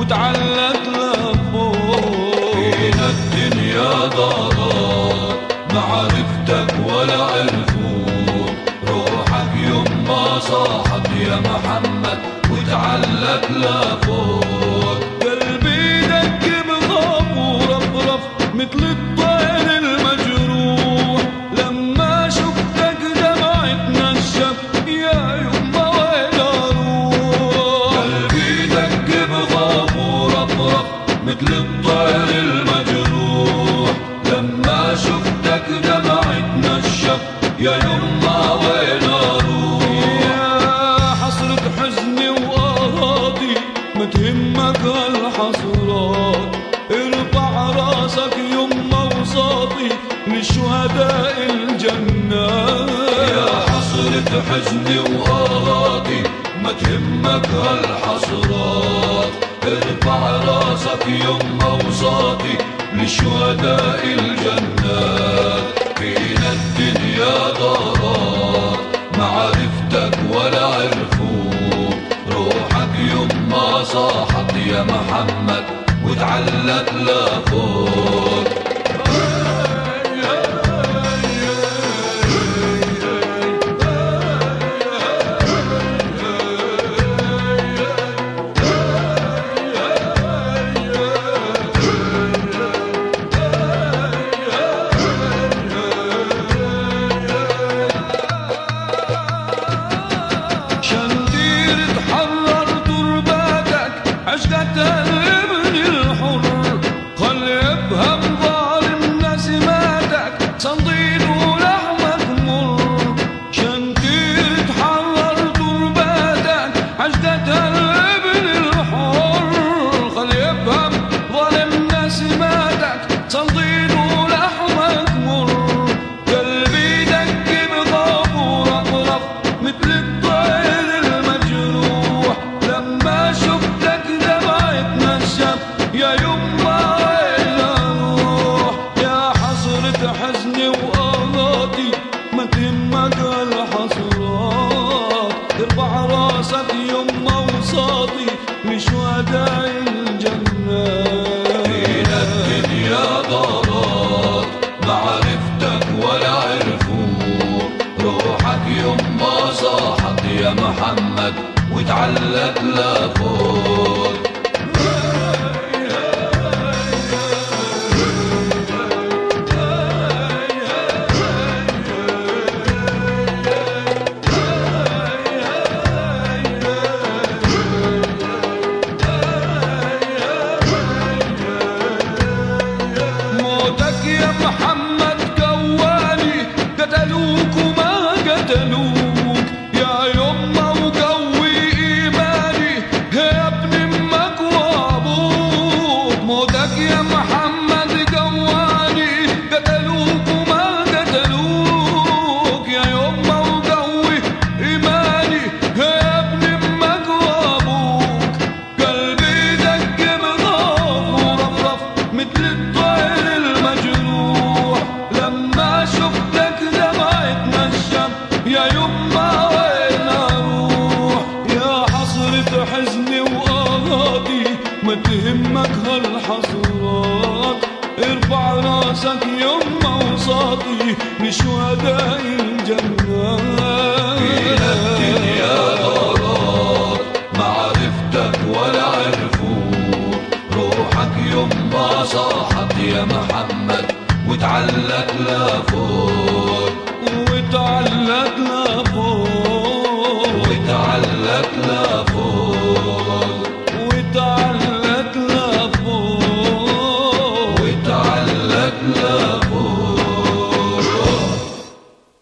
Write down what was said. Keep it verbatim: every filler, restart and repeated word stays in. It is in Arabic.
وتعلق لفوق. فينا الدنيا ضارات معرفتك ولا عرفوك، روحك يما صاحت يا محمد وتعلق لفوق. قلبي دق بخاف ورفرف مثل الطير المجروح، لما شفتك دمعت نشف يا يما وين اروح. قلبي دق بخاف ورفرف مثل الطير المجروح، لما شفتك دمعت نشف يا يما وين اروح. يا حسرة حزني وآهاتي ما تهمك هالحسرات، ارفع راسك يما وصاطي لشهداء الجنة. يا حسرة حزني وآهاتي ما تهمك هالحسرات، ارفع راسك يما وصاطي لشهداء الجنات. فينا الدنيا ضارات معرفتك ولا عرفوك، روحك يما صاحت يا محمد وتعلق لفوق. عشقة الابن الحر خلي يفهم ظالم الناس ماتك صنديد ولحمك مر. شنطير تحرر ترباتك عشقة الابن الحر خلي يفهم ظالم الناس ماتك صنديد ولحمك مر. قلبي دق بخاف ورفرف مثل الطير المجروح، لما شفتك يا يما وين اروح. يا حسرة حزني وآهاتي ما تهمك الحسرات، ارفع راسك يما وصاطي لشهداء الجنة. فينا الدنيا ضارات معرفتك ولا عرفوك، روحك يما صاحت يا محمد وتعلق لفوق. يا محمد قواني قتلوك وما قتلوك، يا يما وقوي إيماني يا ابن أمك وأبوك. موتك يا محمد قواني قتلوك وما قتلوك، يا يما وقوي إيماني يا ابن أمك وأبوك. قلبي دق بخاف ورفرف مثل الطير المجروح، لما شفتك دمعت نشف يا يما وين اروح. يا حسرة حزني وآهاتي ما تهمك هالحسرات، ارفع راسك يما وصاطي لشهداء الجنة. فينا الدنيا ضارات معرفتك ولا عرفوك، روحك يما صاحت يا محمد وتعلق لفوق. وتعلق